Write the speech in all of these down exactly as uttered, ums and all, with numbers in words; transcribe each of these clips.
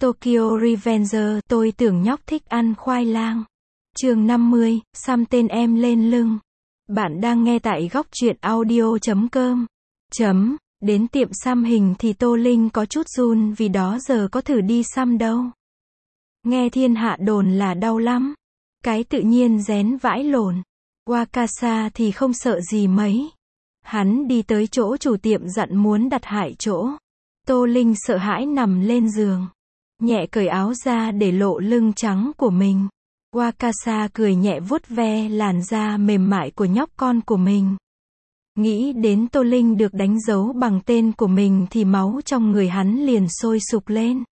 Tokyo Revenger, tôi tưởng nhóc thích ăn khoai lang. Chương năm mươi, xăm tên em lên lưng. Bạn đang nghe tại góc truyện audio chấm com. Chấm, đến tiệm xăm hình thì Tô Linh có chút run vì đó giờ có thử đi xăm đâu. Nghe thiên hạ đồn là đau lắm. Cái tự nhiên rén vãi lồn. Wakasa thì không sợ gì mấy. Hắn đi tới chỗ chủ tiệm dặn muốn đặt hại chỗ. Tô Linh sợ hãi nằm lên giường. Nhẹ cởi áo ra để lộ lưng trắng của mình. Wakasa cười nhẹ vuốt ve làn da mềm mại của nhóc con của mình. Nghĩ đến Tô Linh được đánh dấu bằng tên của mình thì máu trong người hắn liền sôi sục lên.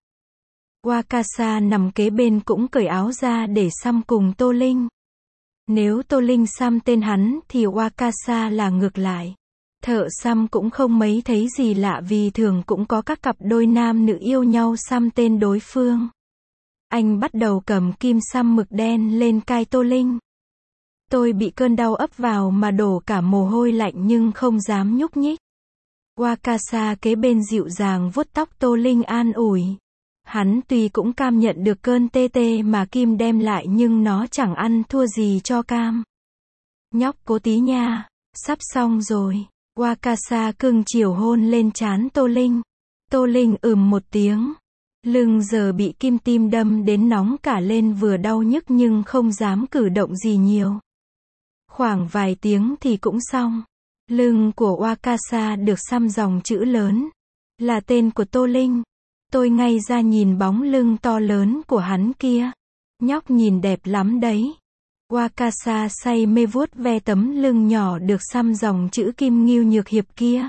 Wakasa nằm kế bên cũng cởi áo ra để xăm cùng Tô Linh. Nếu Tô Linh xăm tên hắn thì Wakasa là ngược lại. Thợ xăm cũng không mấy thấy gì lạ vì thường cũng có các cặp đôi nam nữ yêu nhau xăm tên đối phương. Anh bắt đầu cầm kim xăm mực đen lên cai Tô Linh. Tôi bị cơn đau ấp vào mà đổ cả mồ hôi lạnh nhưng không dám nhúc nhích. Wakasa kế bên dịu dàng vuốt tóc Tô Linh an ủi. Hắn tuy cũng cam nhận được cơn tê tê mà kim đem lại nhưng nó chẳng ăn thua gì cho cam. Nhóc cố tí nha, sắp xong rồi. Wakasa cưng chiều hôn lên trán Tô Linh. Tô Linh ừm một tiếng. Lưng giờ bị kim tim đâm đến nóng cả lên vừa đau nhức nhưng không dám cử động gì nhiều. Khoảng vài tiếng thì cũng xong. Lưng của Wakasa được xăm dòng chữ lớn. Là tên của Tô Linh. Tôi ngay ra nhìn bóng lưng to lớn của hắn kia. Nhóc nhìn đẹp lắm đấy. Wakasa say mê vuốt ve tấm lưng nhỏ được xăm dòng chữ Kim Ngưu Nhược Hiệp kia.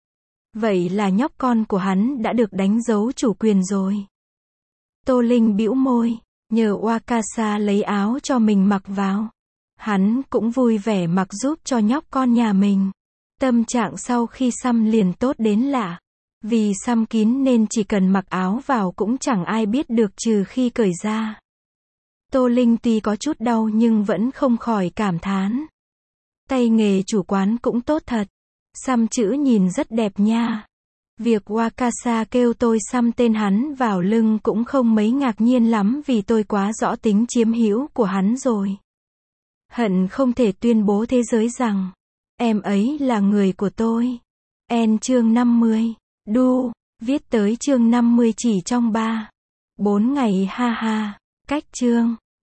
Vậy là nhóc con của hắn đã được đánh dấu chủ quyền rồi. Tô Linh bĩu môi, nhờ Wakasa lấy áo cho mình mặc vào. Hắn cũng vui vẻ mặc giúp cho nhóc con nhà mình. Tâm trạng sau khi xăm liền tốt đến lạ. Vì xăm kín nên chỉ cần mặc áo vào cũng chẳng ai biết được trừ khi cởi ra. Tô Linh tuy có chút đau nhưng vẫn không khỏi cảm thán. Tay nghề chủ quán cũng tốt thật. Xăm chữ nhìn rất đẹp nha. Việc Wakasa kêu tôi xăm tên hắn vào lưng cũng không mấy ngạc nhiên lắm vì tôi quá rõ tính chiếm hữu của hắn rồi. Hận không thể tuyên bố thế giới rằng, em ấy là người của tôi. En chương năm mươi. Đu, viết tới chương năm mươi chỉ trong ba, bốn ngày ha ha. Cách chương.